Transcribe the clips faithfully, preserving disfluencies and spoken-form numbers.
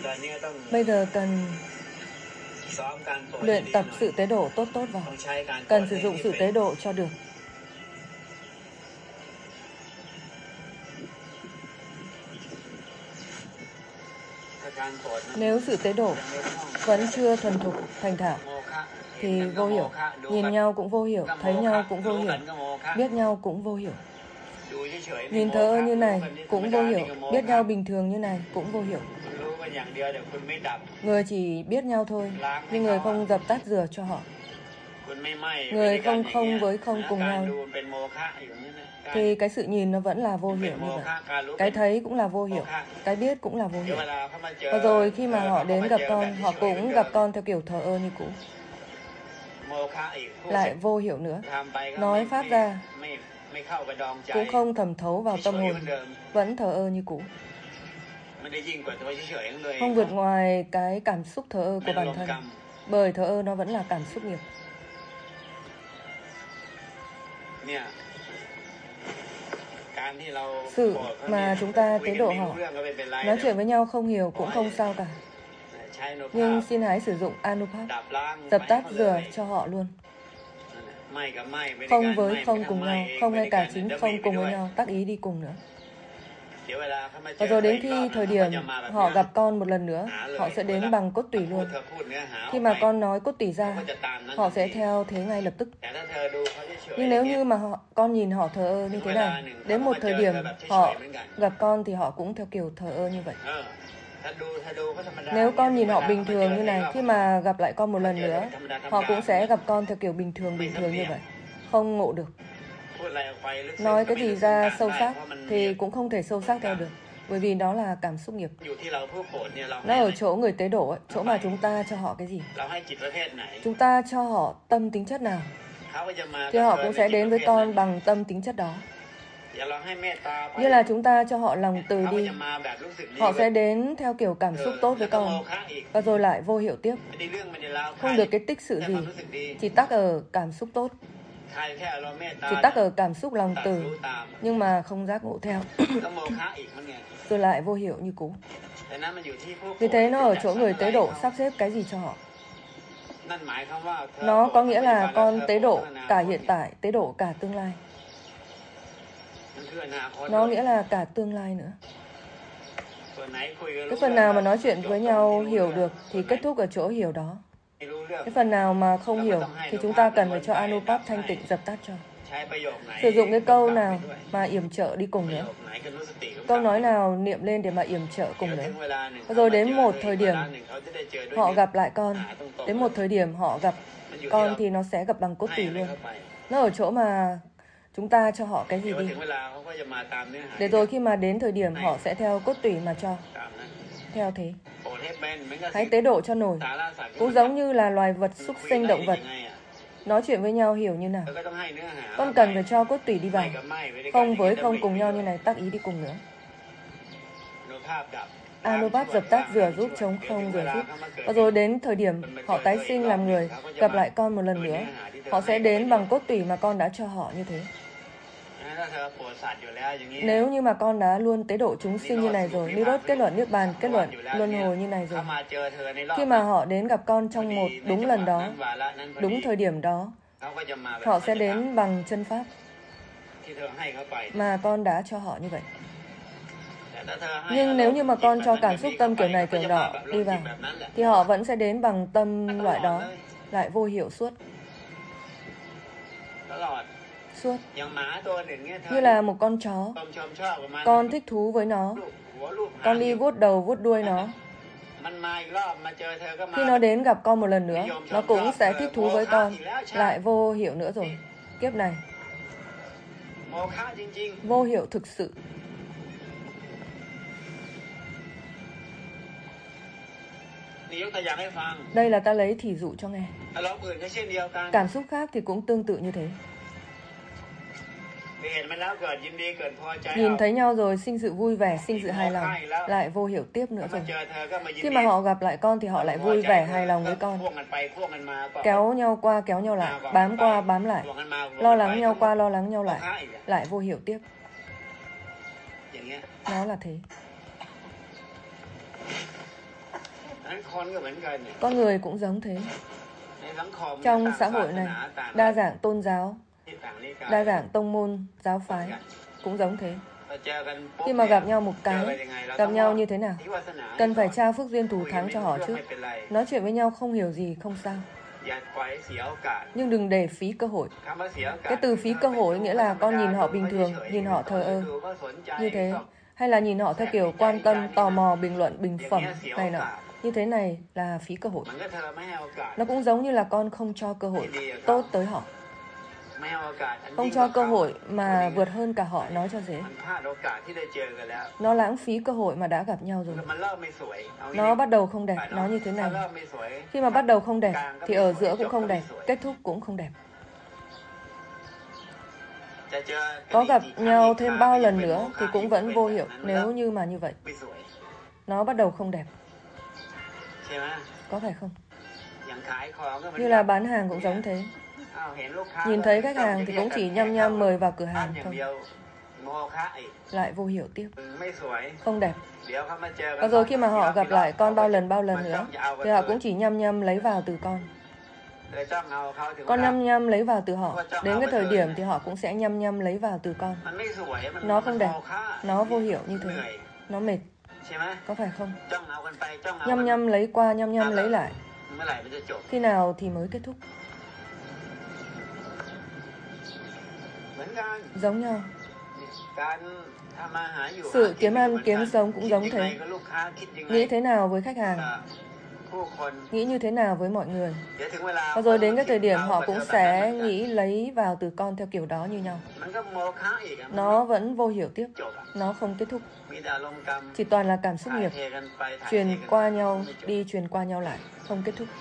Bây giờ cần luyện tập sự tế độ tốt tốt vào. Cần sử dụng sự tế độ cho được. Nếu sự tế độ vẫn chưa thuần thục thành thạo thì vô hiểu. Nhìn nhau cũng vô hiểu, thấy nhau cũng vô hiểu, biết nhau cũng vô hiểu. Nhìn thờ ơ như này cũng vô hiểu, biết nhau bình thường như này cũng vô hiểu. Người chỉ biết nhau thôi, nhưng người không dập tắt rửa cho họ. Người không không với không cùng nhau, thì cái sự nhìn nó vẫn là vô hiểu như vậy. Cái thấy cũng là vô hiểu, cái biết cũng là vô hiểu. Và rồi khi mà họ đến gặp con, họ cũng gặp con theo kiểu thờ ơ như cũ. Lại vô hiểu nữa. Nói pháp ra cũng không thẩm thấu vào tâm hồn, vẫn thờ ơ như cũ. Không vượt ngoài cái cảm xúc thờ ơ của bản thân. Bởi thờ ơ nó vẫn là cảm xúc nghiệp. Sự mà chúng ta tế độ họ, nói chuyện với nhau không hiểu cũng không sao cả. Nhưng xin hãy sử dụng Anupat, dập tắt rửa cho họ luôn. Không với không cùng nhau, không ngay cả chính không cùng với nhau, tác ý đi cùng nữa. Và rồi đến khi thời điểm họ gặp con một lần nữa, họ sẽ đến bằng cốt tủy luôn. Khi mà con nói cốt tủy ra, họ sẽ theo thế ngay lập tức. Nhưng nếu như mà họ, con nhìn họ thờ ơ như thế này, đến một thời điểm họ gặp con thì họ cũng theo kiểu thờ ơ như vậy. Nếu con nhìn họ bình thường như này, khi mà gặp lại con một lần nữa, họ cũng sẽ gặp con theo kiểu bình thường bình thường như vậy. Không ngộ được. Nói cái gì ra sâu sắc thì cũng không thể sâu sắc theo được. Bởi vì đó là cảm xúc nghiệp. Nó ở chỗ người tế độ ấy, chỗ mà chúng ta cho họ cái gì. Chúng ta cho họ tâm tính chất nào, thì họ cũng sẽ đến với con bằng tâm tính chất đó. Như là chúng ta cho họ lòng từ đi, họ sẽ đến theo kiểu cảm xúc tốt với con, và rồi lại vô hiểu tiếp. Không được cái tích sự gì, chỉ tắc ở cảm xúc tốt, chỉ tắc ở cảm xúc lòng từ, nhưng mà không giác ngộ theo. Rồi lại vô hiểu như cũ. Vì thế nó ở chỗ người tế độ sắp xếp cái gì cho họ. Nó có nghĩa là con tế độ cả hiện tại, tế độ cả tương lai. Nó nghĩa là cả tương lai nữa. Cái phần nào mà nói chuyện với nhau hiểu được thì kết thúc ở chỗ hiểu đó. Cái phần nào mà không hiểu thì chúng ta cần phải cho Anupat thanh tịnh dập tắt cho. Sử dụng cái câu nào mà yểm trợ đi cùng nữa. Câu nói nào niệm lên để mà yểm trợ cùng nữa. Rồi đến một thời điểm họ gặp lại con. Đến một thời điểm họ gặp con thì nó sẽ gặp bằng cốt tủy luôn. Nó ở chỗ mà chúng ta cho họ cái gì đi. Để rồi khi mà đến thời điểm họ sẽ theo cốt tủy mà cho. Theo thế. Hãy tế độ cho nổi. Cũng giống như là loài vật súc sinh động vật. Nói chuyện với nhau hiểu như nào. Con cần phải cho cốt tủy đi vào. Không với không cùng nhau như này, tác ý đi cùng nữa. Anupat dập tắt rửa giúp, chống không rửa giúp. Và rồi đến thời điểm họ tái sinh làm người, gặp lại con một lần nữa, họ sẽ đến bằng cốt tủy mà con đã cho họ như thế. Nếu như mà con đã luôn tế độ chúng sinh như này rồi, Nirod kết luận Niết Bàn, kết luận luân hồi như này rồi, khi mà họ đến gặp con trong một đúng lần đó, đúng thời điểm đó, họ sẽ đến bằng chân pháp mà con đã cho họ như vậy. Nhưng nếu như mà con cho cảm xúc tâm kiểu này kiểu nọ đi vào, thì họ vẫn sẽ đến bằng tâm loại đó, lại vô hiểu suốt. Suốt. Như là một con chó, con thích thú với nó, con đi vuốt đầu vuốt đuôi nó. Khi nó đến gặp con một lần nữa, nó cũng sẽ thích thú với con, lại vô hiểu nữa rồi. Kiếp này vô hiểu thực sự. Đây là ta lấy thí dụ cho nghe. Cảm xúc khác thì cũng tương tự như thế. Nhìn thấy nhau rồi sinh sự vui vẻ, sinh sự hài lòng, lại vô hiểu tiếp nữa rồi. Khi mà họ gặp lại con thì họ lại vui vẻ, hài lòng với con. Kéo nhau qua, kéo nhau lại, bám qua, bám lại. Lo lắng nhau qua, lo lắng nhau lại, lại vô hiểu tiếp. Nó là thế. Con người cũng giống thế. Trong xã hội này, đa dạng tôn giáo, đa dạng tông môn, giáo phái cũng giống thế. Khi mà gặp nhau một cái, gặp nhau như thế nào? Cần phải trao phước duyên thù thắng cho họ trước. Nói chuyện với nhau không hiểu gì không sao. Nhưng đừng để phí cơ hội. Cái từ phí cơ hội nghĩa là con nhìn họ bình thường, nhìn họ thờ ơ. Như thế. Hay là nhìn họ theo kiểu quan tâm, tò mò, bình luận, bình phẩm này nọ. Như thế này là phí cơ hội. Nó cũng giống như là con không cho cơ hội tốt tới họ. Không cho cơ hội mà vượt hơn cả họ, nói cho dễ. Nó lãng phí cơ hội mà đã gặp nhau rồi. Nó bắt đầu không đẹp, nó như thế này. Khi mà bắt đầu không đẹp, thì ở giữa cũng không đẹp, kết thúc cũng không đẹp. Có gặp nhau thêm bao lần nữa thì cũng vẫn vô hiệu nếu như mà như vậy. Nó bắt đầu không đẹp. Có phải không? Như là bán hàng cũng giống thế. Nhìn thấy khách hàng thì cũng chỉ nhăm nhăm mời vào cửa hàng thôi. Lại vô hiệu tiếp. Không đẹp. Và rồi khi mà họ gặp lại con bao lần bao lần nữa thì họ cũng chỉ nhăm nhăm lấy vào từ con. Con nhăm nhăm lấy vào từ họ. Đến cái thời điểm thì họ cũng sẽ nhăm nhăm lấy vào từ con. Nó không đẹp. Nó vô hiệu như thế. Nó mệt. Có phải không? Nhăm nhăm lấy qua, nhăm nhăm lấy lại. Khi nào thì mới kết thúc? Giống nhau. Sự kiếm ăn, kiếm sống cũng giống thế. Nghĩ thế nào với khách hàng? Nghĩ như thế nào với mọi người? Và rồi đến cái thời điểm họ cũng sẽ nghĩ lấy vào từ con theo kiểu đó như nhau. Nó vẫn vô hiểu tiếp. Nó không kết thúc. Chỉ toàn là cảm xúc nghiệp. Truyền qua nhau, đi truyền qua nhau lại. Không kết thúc.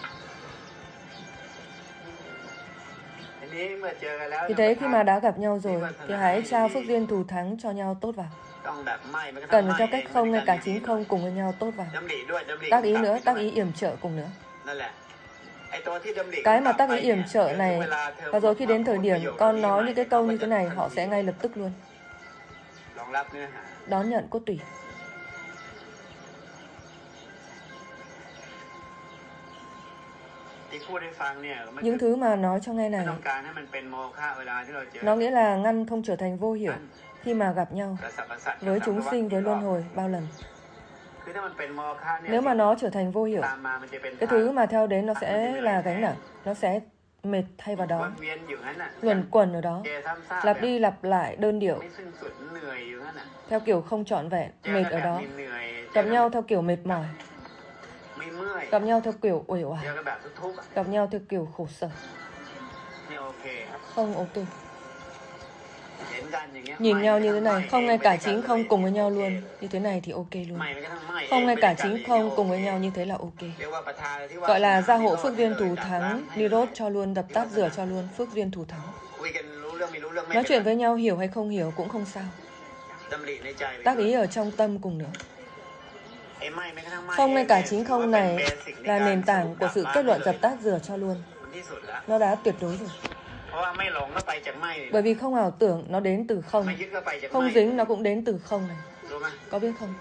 Vì thế khi mà đã gặp nhau rồi thì hãy trao phước duyên thù thắng cho nhau tốt vào. Cần theo cách không ngay cả chính không cùng với nhau tốt vào. Tác ý nữa, tác ý yểm trợ cùng nữa. Cái mà tác ý yểm trợ này, và rồi khi đến thời điểm con nói những cái câu như thế này, họ sẽ ngay lập tức luôn đón nhận cốt tủy. Những thứ mà nói cho nghe này, nó nghĩa là ngăn không trở thành vô hiểu khi mà gặp nhau với chúng sinh, với luân hồi bao lần. Nếu mà nó trở thành vô hiểu, cái thứ mà theo đến nó sẽ là gánh nặng, nó sẽ mệt thay vào đó, luẩn quẩn ở đó, lặp đi lặp lại đơn điệu, theo kiểu không trọn vẹn, mệt ở đó, gặp nhau theo kiểu mệt mỏi, gặp nhau theo kiểu uể oải, gặp nhau theo kiểu khổ sở. Không ok. Nhìn nhau như thế này, không ngay cả chính không cùng với nhau luôn. Như thế này thì ok luôn. Không ngay cả chính không cùng với nhau như thế là ok. Gọi là gia hộ phước duyên thù thắng, Nirod cho luôn, dập tắt rửa cho luôn, phước duyên thù thắng. Nói chuyện với nhau hiểu hay không hiểu cũng không sao. Tác ý ở trong tâm cùng nữa. Không ngay cả chính không này là nền tảng của sự kết luận dập tắt rửa cho luôn. Nó đã tuyệt đối rồi. Bởi vì không ảo tưởng nó đến từ không. Không dính nó cũng đến từ không này. Có biết không?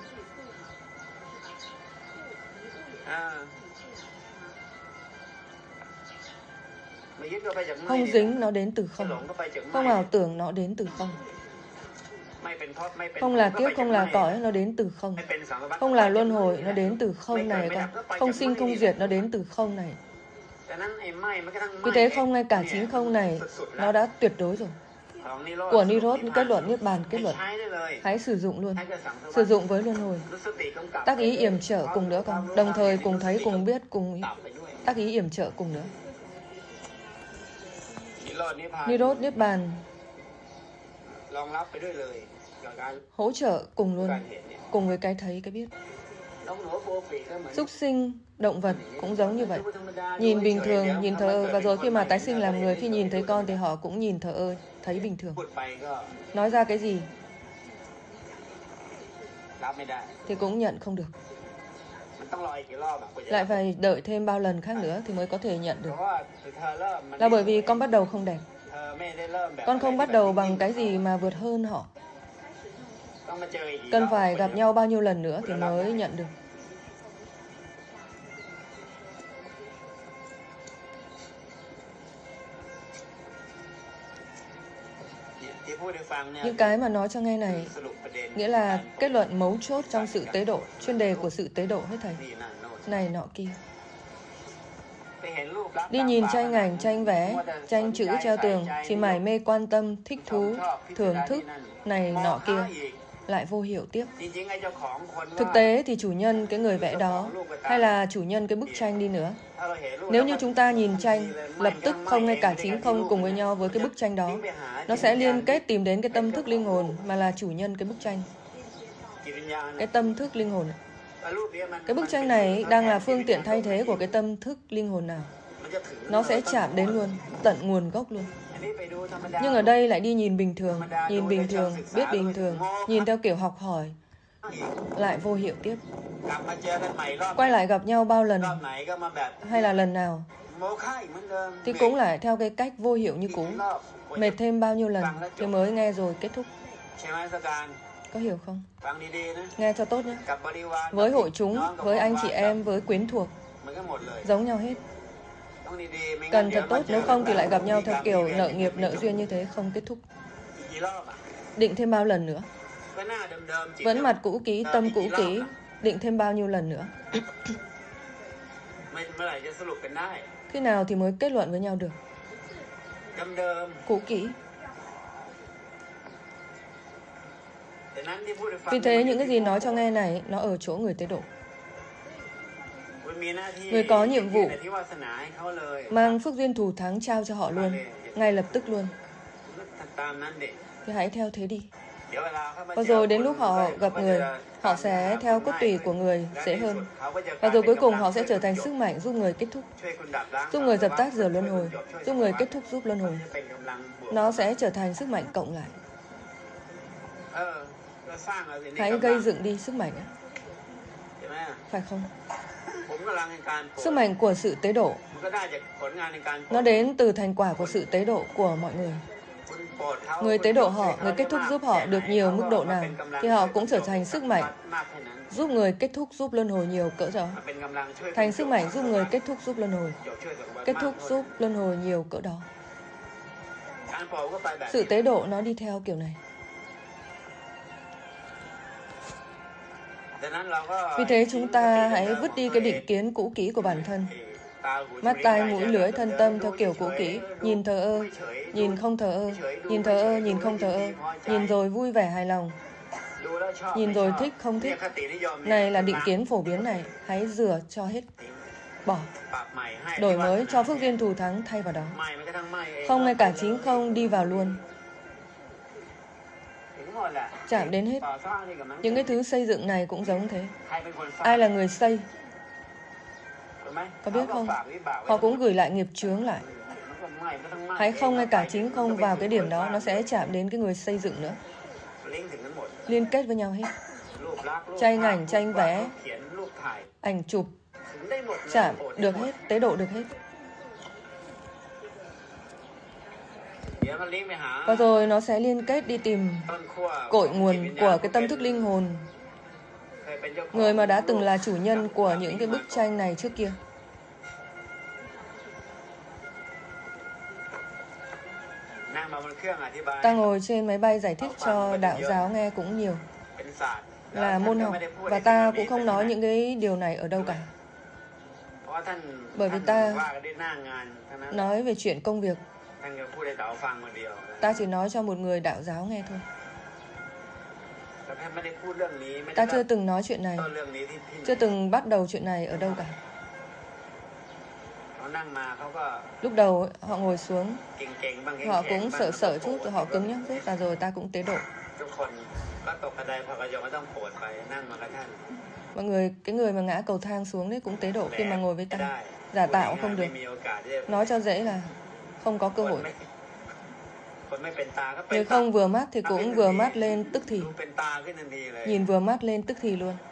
Không dính nó đến từ không. Không ảo tưởng nó đến từ không. Không là kiếp, không là cõi, nó đến từ không. Không là luân hồi, nó đến từ không này con. Không sinh không diệt, nó đến từ không này. Vì thế không ngay cả chính không này, nó đã tuyệt đối rồi. Của Nirod, kết luận Niết Bàn, kết luận. Hãy sử dụng luôn. Sử dụng với luân hồi. Tác ý yểm trợ cùng nữa con. Đồng thời cùng thấy, cùng biết, cùng tác ý yểm trợ cùng nữa. Nirod, Niết Bàn hỗ trợ cùng luôn. Cùng với cái thấy, cái biết. Súc sinh, động vật cũng giống như vậy. Nhìn bình thường, nhìn thờ ơ. Và rồi khi mà tái sinh làm người, khi nhìn thấy con thì họ cũng nhìn thờ ơ, thấy bình thường. Nói ra cái gì thì cũng nhận không được. Lại phải đợi thêm bao lần khác nữa thì mới có thể nhận được. Là bởi vì con bắt đầu không đẹp. Con không bắt đầu bằng cái gì mà vượt hơn họ. Cần phải gặp nhau bao nhiêu lần nữa thì mới nhận được. Những cái mà nói cho nghe này nghĩa là kết luận mấu chốt trong sự tế độ, chuyên đề của sự tế độ hết thầy. Này nọ kia. Đi nhìn tranh ảnh, tranh vẽ, tranh chữ treo tường, chỉ mải mê quan tâm, thích thú, thưởng thức, này nọ kia, lại vô hiểu tiếp. Thực tế thì chủ nhân cái người vẽ đó, hay là chủ nhân cái bức tranh đi nữa, nếu như chúng ta nhìn tranh, lập tức không ngay cả chính không cùng với nhau với cái bức tranh đó, nó sẽ liên kết tìm đến cái tâm thức linh hồn mà là chủ nhân cái bức tranh. Cái tâm thức linh hồn. Cái bức tranh này đang là phương tiện thay thế của cái tâm thức linh hồn nào. Nó sẽ chạm đến luôn, tận nguồn gốc luôn. Nhưng ở đây lại đi nhìn bình thường, nhìn bình thường, biết bình thường, nhìn theo kiểu học hỏi, lại vô hiệu tiếp. Quay lại gặp nhau bao lần, hay là lần nào, thì cũng lại theo cái cách vô hiệu như cũ. Mệt thêm bao nhiêu lần thì mới nghe rồi kết thúc. Có hiểu không? Nghe cho tốt nhé. Với hội chúng, với anh chị em, với quyến thuộc, giống nhau hết. Cần thật tốt, nếu không thì lại gặp nhau theo kiểu nợ nghiệp, nợ duyên như thế, không kết thúc. Định thêm bao lần nữa? Vẫn mặt cũ kỹ, tâm cũ kỹ, định thêm bao nhiêu lần nữa? Khi nào thì mới kết luận với nhau được? Cũ kỹ. Vì thế những cái gì nói cho nghe này, nó ở chỗ người tế độ. Người có nhiệm vụ mang phước duyên thù thắng trao cho họ luôn, ngay lập tức luôn. Thì hãy theo thế đi. Và rồi đến lúc họ gặp người, họ sẽ theo cốt tùy của người dễ hơn. Và rồi cuối cùng họ sẽ trở thành sức mạnh giúp người kết thúc, giúp người dập tắt giờ luân hồi, giúp người kết thúc giúp luân hồi. Nó sẽ trở thành sức mạnh cộng lại. Hãy gây dựng đi sức mạnh. Phải không? Sức mạnh của sự tế độ, nó đến từ thành quả của sự tế độ của mọi người. Người tế độ họ, người kết thúc giúp họ được nhiều mức độ nào, thì họ cũng trở thành sức mạnh giúp người kết thúc giúp luân hồi nhiều cỡ đó. Thành sức mạnh giúp người kết thúc giúp luân hồi, kết thúc giúp luân hồi nhiều cỡ đó. Sự tế độ nó đi theo kiểu này. Vì thế chúng ta hãy vứt đi cái định kiến cũ kỹ của bản thân. Mắt, tai, mũi, lưỡi, thân tâm theo kiểu cũ kỹ, nhìn thờ ơ, nhìn không thờ ơ, nhìn thờ ơ, nhìn không thờ ơ, nhìn rồi vui vẻ hài lòng, nhìn rồi thích không thích. Này là định kiến phổ biến này, hãy rửa cho hết, bỏ, đổi mới cho phước duyên thù thắng thay vào đó. Không ngay cả chính không đi vào luôn. Chạm đến hết. Những cái thứ xây dựng này cũng giống thế. Ai là người xây? Có biết không? Họ cũng gửi lại nghiệp chướng lại. Hãy không ngay cả chính không vào cái điểm đó, nó sẽ chạm đến cái người xây dựng nữa. Liên kết với nhau hết. Tranh ảnh, tranh vẽ, ảnh chụp, chạm được hết, tế độ được hết. Và rồi nó sẽ liên kết đi tìm cội nguồn của cái tâm thức linh hồn, người mà đã từng là chủ nhân của những cái bức tranh này trước kia. Ta ngồi trên máy bay giải thích cho đạo giáo nghe cũng nhiều, là môn học, và ta cũng không nói những cái điều này ở đâu cả. Bởi vì ta nói về chuyện công việc. Ta chỉ nói cho một người đạo giáo nghe thôi. Ta chưa từng nói chuyện này, chưa từng bắt đầu chuyện này ở đâu cả. Lúc đầu họ ngồi xuống, họ cũng sợ sợ chút, rồi họ cứng nhắc chút, và rồi ta cũng tế độ. Mọi người, cái người mà ngã cầu thang xuống đấy cũng tế độ khi mà ngồi với ta. Giả tạo không được. Nói cho dễ là không có cơ hội. Nếu không vừa mắt thì cũng vừa mắt lên tức thì. Nhìn vừa mắt lên tức thì luôn.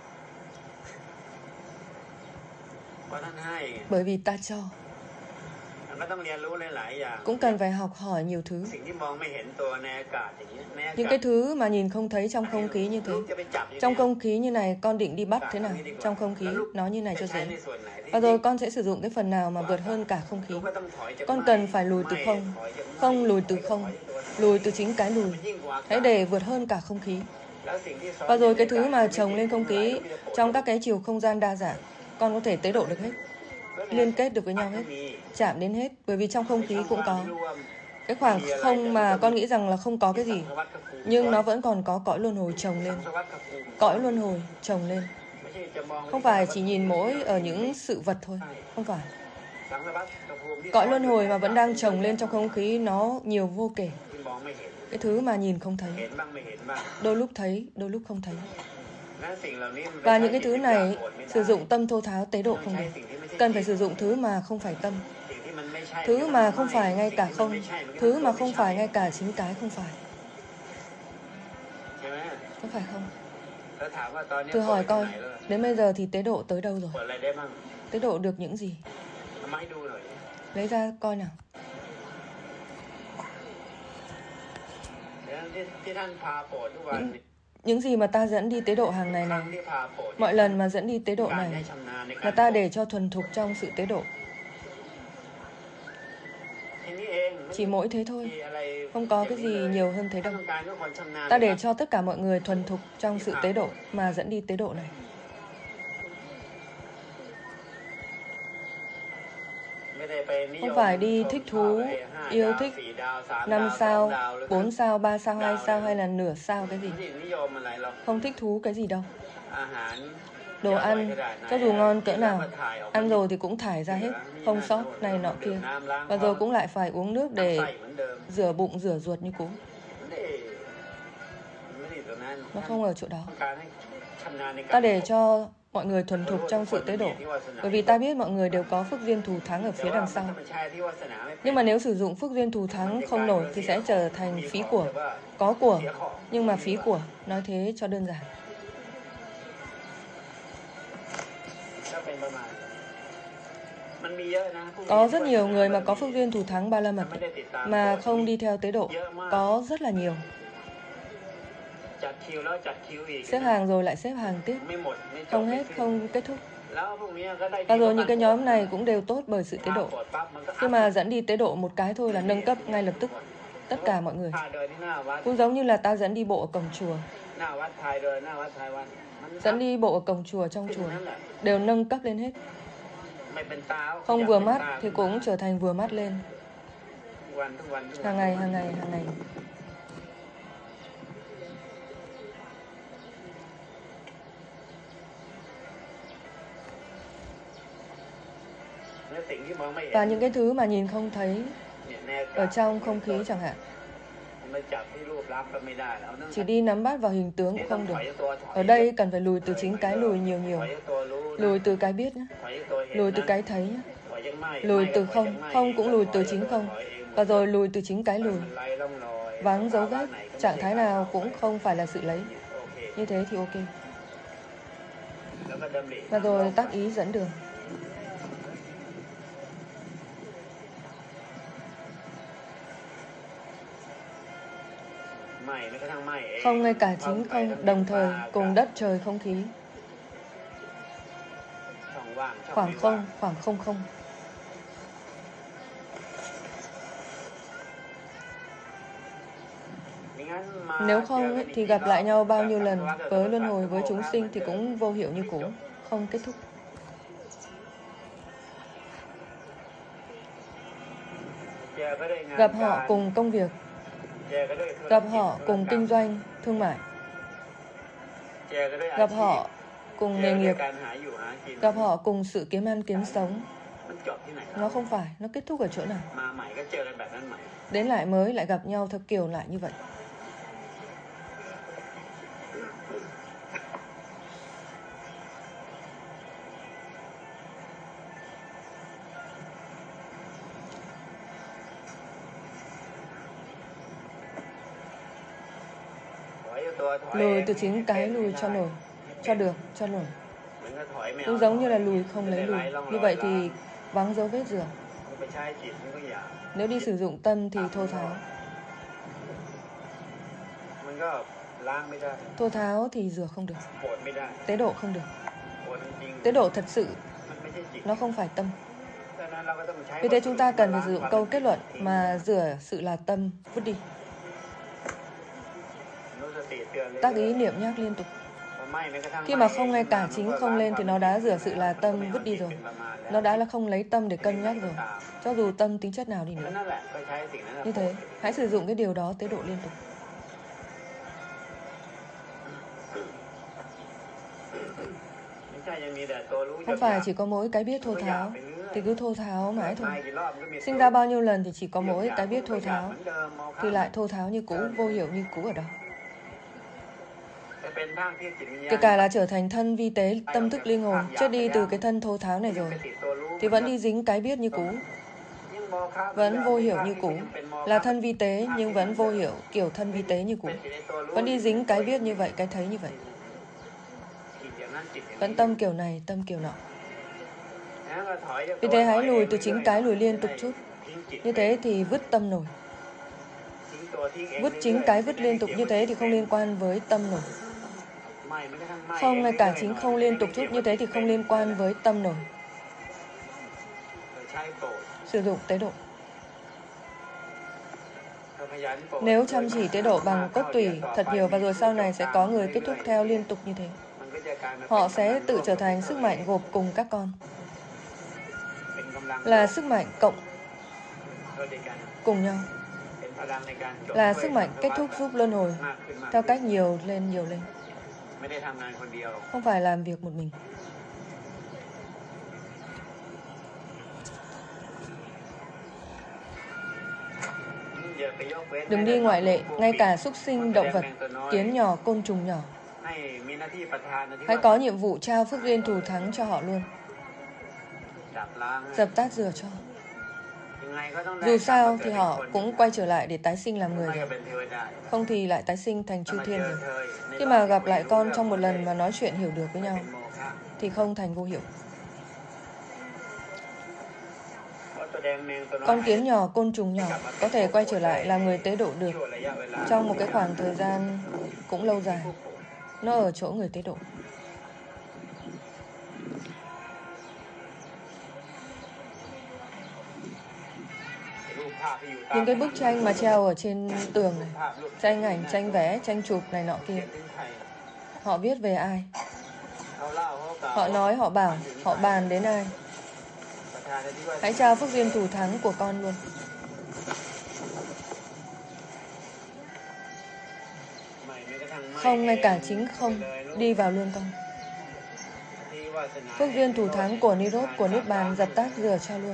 Bởi vì ta cho. Cũng cần phải học hỏi nhiều thứ. Những cái thứ mà nhìn không thấy trong không khí như thế. Trong không khí như này con định đi bắt thế nào? Trong không khí nó như này cho dễ. Và rồi con sẽ sử dụng cái phần nào mà vượt hơn cả không khí. Con cần phải lùi từ không. Không lùi từ không. lùi từ chính cái lùi. Hãy để vượt hơn cả không khí. Và rồi cái thứ mà chồng lên không khí trong các cái chiều không gian đa dạng, con có thể tế độ được hết, liên kết được với nhau hết, chạm đến hết, bởi vì trong không khí cũng có. Cái khoảng không mà con nghĩ rằng là không có cái gì, nhưng nó vẫn còn có cõi luân hồi chồng lên. Cõi luân hồi chồng lên. Không phải chỉ nhìn mỗi ở những sự vật thôi, không phải. Cõi luân hồi mà vẫn đang chồng lên trong không khí nó nhiều vô kể. Cái thứ mà nhìn không thấy, đôi lúc thấy, đôi lúc không thấy. Và những cái thứ này sử dụng tâm thô tháo tế độ không được. Cần phải sử dụng thứ mà không phải tâm, thứ mà không phải ngay cả không, thứ mà không phải ngay cả chính cái không phải. Có phải không? Thử hỏi coi, đến bây giờ thì tế độ tới đâu rồi? Tế độ được những gì? Lấy ra coi nào. Những, những gì mà ta dẫn đi tế độ hàng ngày này, mọi lần mà dẫn đi tế độ này, là ta để cho thuần thục trong sự tế độ. Chỉ mỗi thế thôi, không có cái gì nhiều hơn thế đâu. Ta để cho tất cả mọi người thuần thục trong sự tế độ mà dẫn đi tế độ này. Không phải đi thích thú, yêu thích năm sao, bốn sao, ba sao, hai sao hay là nửa sao cái gì. Không thích thú cái gì đâu. Đồ ăn, cho dù ngon cỡ nào, ăn rồi thì cũng thải ra hết, không sót này nọ kia. Và rồi cũng lại phải uống nước để rửa bụng, rửa ruột như cũ. Nó không ở chỗ đó. Ta để cho mọi người thuần thục trong sự tế độ, bởi vì ta biết mọi người đều có phước duyên thù thắng ở phía đằng sau. Nhưng mà nếu sử dụng phước duyên thù thắng không nổi thì sẽ trở thành phí của. Có của, nhưng mà phí của. Nói thế cho đơn giản. Có rất nhiều người mà có phước duyên thù thắng ba la mật mà không đi theo tế độ. Có rất là nhiều. Xếp hàng rồi lại xếp hàng tiếp, không hết, không kết thúc. Và rồi những cái nhóm này cũng đều tốt bởi sự tế độ. Khi mà dẫn đi tế độ một cái thôi là nâng cấp ngay lập tức tất cả mọi người. Cũng giống như là ta dẫn đi bộ ở cổng chùa. Dẫn đi bộ ở cổng chùa, trong chùa, đều nâng cấp lên hết. Không vừa mắt thì cũng trở thành vừa mắt lên. Hàng ngày, hàng ngày, hàng ngày. Và những cái thứ mà nhìn không thấy ở trong không khí chẳng hạn, chỉ đi nắm bắt vào hình tướng cũng không được. Ở đây cần phải lùi từ chính cái lùi nhiều nhiều. Lùi từ cái biết nhé. Lùi từ cái thấy nhé. Lùi từ không. Không cũng lùi từ chính không. Và rồi lùi từ chính cái lùi. Vắng dấu vết. Trạng thái nào cũng không phải là sự lấy. Như thế thì ok. Và rồi tác ý dẫn đường. Không ngay cả chính không, đồng thời cùng đất trời không khí. Khoảng không, khoảng không không. Nếu không ấy, thì gặp lại nhau bao nhiêu lần với luân hồi, với chúng sinh thì cũng vô hiệu như cũ, không kết thúc. Gặp họ cùng công việc, gặp họ cùng kinh doanh, thương mại, gặp họ cùng nghề nghiệp, gặp họ cùng sự kiếm ăn kiếm sống. Nó không phải, nó kết thúc ở chỗ nào. Đến lại mới lại gặp nhau theo kiểu lại như vậy. Lùi từ chính cái lùi cho nổi, cho được, cho nổi. Cũng giống như là lùi không lấy lùi. Như vậy thì vắng dấu vết rửa. Nếu đi sử dụng tâm thì thô tháo. Thô tháo thì rửa không được. Tế độ không được. Tế độ thật sự, nó không phải tâm. Vì thế chúng ta cần phải sử dụng câu kết luận mà rửa sự là tâm, vứt đi. tác ý niệm nhắc liên tục. Khi mà không ngay cả chính không lên thì nó đã rửa sự là tâm vứt đi rồi. Nó đã là không lấy tâm để cân nhắc rồi, cho dù tâm tính chất nào đi nữa. Như thế, hãy sử dụng cái điều đó tế độ liên tục. Không phải chỉ có mỗi cái biết thô tháo thì cứ thô tháo mãi thôi. Sinh ra bao nhiêu lần thì chỉ có mỗi cái biết thô tháo thì lại thô tháo như cũ, vô hiểu như cũ ở đó. Kể cả là trở thành thân vi tế tâm thức linh hồn, chết đi từ cái thân thô tháo này rồi thì vẫn đi dính cái biết như cũ, vẫn vô hiểu như cũ. Là thân vi tế nhưng vẫn vô hiểu kiểu thân vi tế như cũ, vẫn đi dính cái biết như vậy, cái thấy như vậy, vẫn tâm kiểu này, tâm kiểu nọ. Vì thế hãy lùi từ chính cái lùi liên tục chút. Như thế thì vứt tâm nổi. Vứt chính cái vứt liên tục như thế thì không liên quan với tâm nổi. Không ngay cả chính không liên tục chút như thế thì không liên quan với tâm nổi. Sử dụng tế độ. Nếu chăm chỉ tế độ bằng cốt tủy thật nhiều và rồi sau này sẽ có người kết thúc theo liên tục như thế, họ sẽ tự trở thành sức mạnh gộp cùng các con. Là sức mạnh cộng cùng nhau. Là sức mạnh kết thúc giúp luân hồi theo cách nhiều lên nhiều lên. Không phải làm việc một mình. Đừng đi ngoại lệ, ngay cả súc sinh, động vật, kiến nhỏ, côn trùng nhỏ. Hãy có nhiệm vụ trao phước duyên thù thắng cho họ luôn. Dập tắt rửa cho. Dù sao thì họ cũng quay trở lại để tái sinh làm người rồi. Không thì lại tái sinh thành chư thiên rồi. Khi mà gặp lại con trong một lần mà nói chuyện hiểu được với nhau thì không thành vô hiểu. Con kiến nhỏ, côn trùng nhỏ có thể quay trở lại làm người tế độ được trong một cái khoảng thời gian cũng lâu dài. Nó ở chỗ người tế độ. Những cái bức tranh mà treo ở trên tường này, tranh ảnh, tranh vẽ, tranh chụp này nọ kia, họ viết về ai? Họ nói, họ bảo, họ bàn đến ai? Hãy trao phước duyên thù thắng của con luôn. Không ngay cả chính không, đi vào luôn con. Phước duyên thù thắng của Nirod, của Niết Bàn dập tắt rửa cho luôn.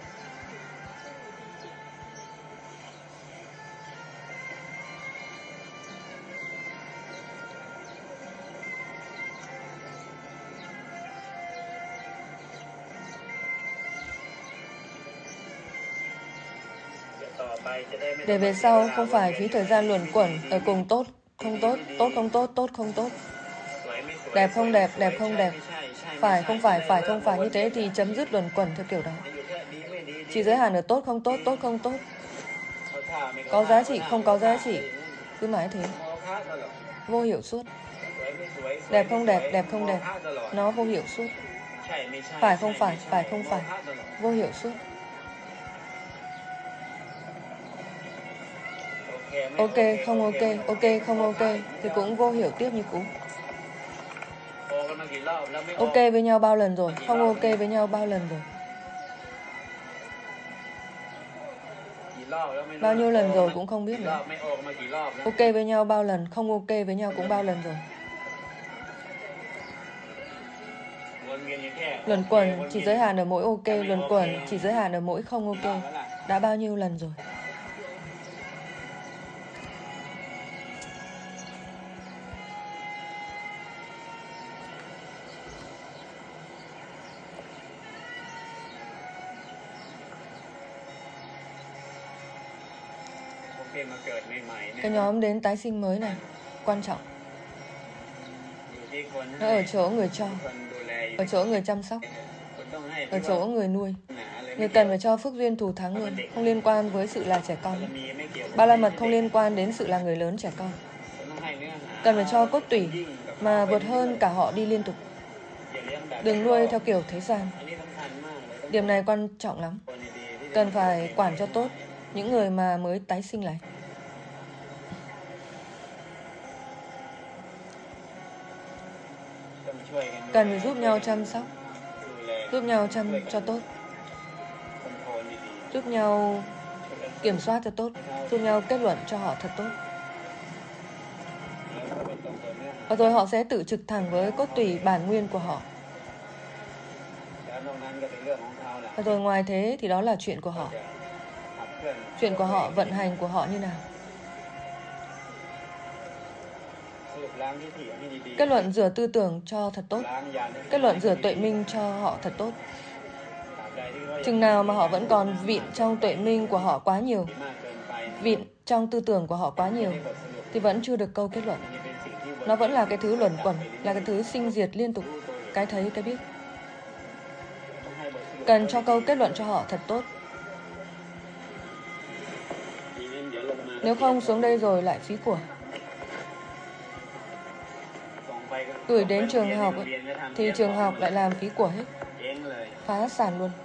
Để về sau không phải phí thời gian luẩn quẩn ở cùng tốt, không tốt, tốt không tốt, tốt không tốt, đẹp không đẹp, đẹp không đẹp, phải không phải, phải không phải, như thế thì chấm dứt luẩn quẩn theo kiểu đó. Chỉ giới hạn ở tốt không tốt, tốt không tốt, có giá trị không có giá trị, cứ mãi thế, vô hiểu suốt. Đẹp không đẹp, đẹp không đẹp, nó vô hiểu suốt. Phải không phải, phải không phải, vô hiểu suốt. Ok, không ok, ok, không ok thì cũng vô hiểu tiếp như cũ. Ok với nhau bao lần rồi, không ok với nhau bao lần rồi. Bao nhiêu lần rồi cũng không biết nữa. Ok với nhau bao lần, không ok với nhau cũng bao lần rồi. Luẩn quẩn chỉ giới hạn ở mỗi ok, luẩn quẩn chỉ giới hạn ở mỗi không ok. Đã bao nhiêu lần rồi. Cái nhóm đến tái sinh mới này quan trọng. Nó ở chỗ người cho, ở chỗ người chăm sóc, ở chỗ người nuôi. Người cần phải cho phước duyên thù thắng luôn, không liên quan với sự là trẻ con. Ba la mật không liên quan đến sự là người lớn trẻ con. Cần phải cho cốt tủy mà vượt hơn cả họ đi liên tục. Đừng nuôi theo kiểu thế gian. Điểm này quan trọng lắm. Cần phải quản cho tốt những người mà mới tái sinh lại. cần phải giúp nhau chăm sóc, giúp nhau chăm cho tốt, giúp nhau kiểm soát cho tốt, giúp nhau kết luận cho họ thật tốt. Và rồi họ sẽ tự trực thẳng với cốt tủy bản nguyên của họ. Và rồi ngoài thế thì đó là chuyện của họ. Chuyện của họ, vận hành của họ như nào. Kết luận rửa tư tưởng cho thật tốt. Kết luận rửa tuệ minh cho họ thật tốt. Chừng nào mà họ vẫn còn vịn trong tuệ minh của họ quá nhiều, vịn trong tư tưởng của họ quá nhiều, thì vẫn chưa được câu kết luận. Nó vẫn là cái thứ luẩn quẩn, là cái thứ sinh diệt liên tục, cái thấy, cái biết. Cần cho câu kết luận cho họ thật tốt. Nếu không xuống đây rồi lại phí của. Gửi đến trường học ấy, thì trường học lại làm phí của hết, phá sản luôn.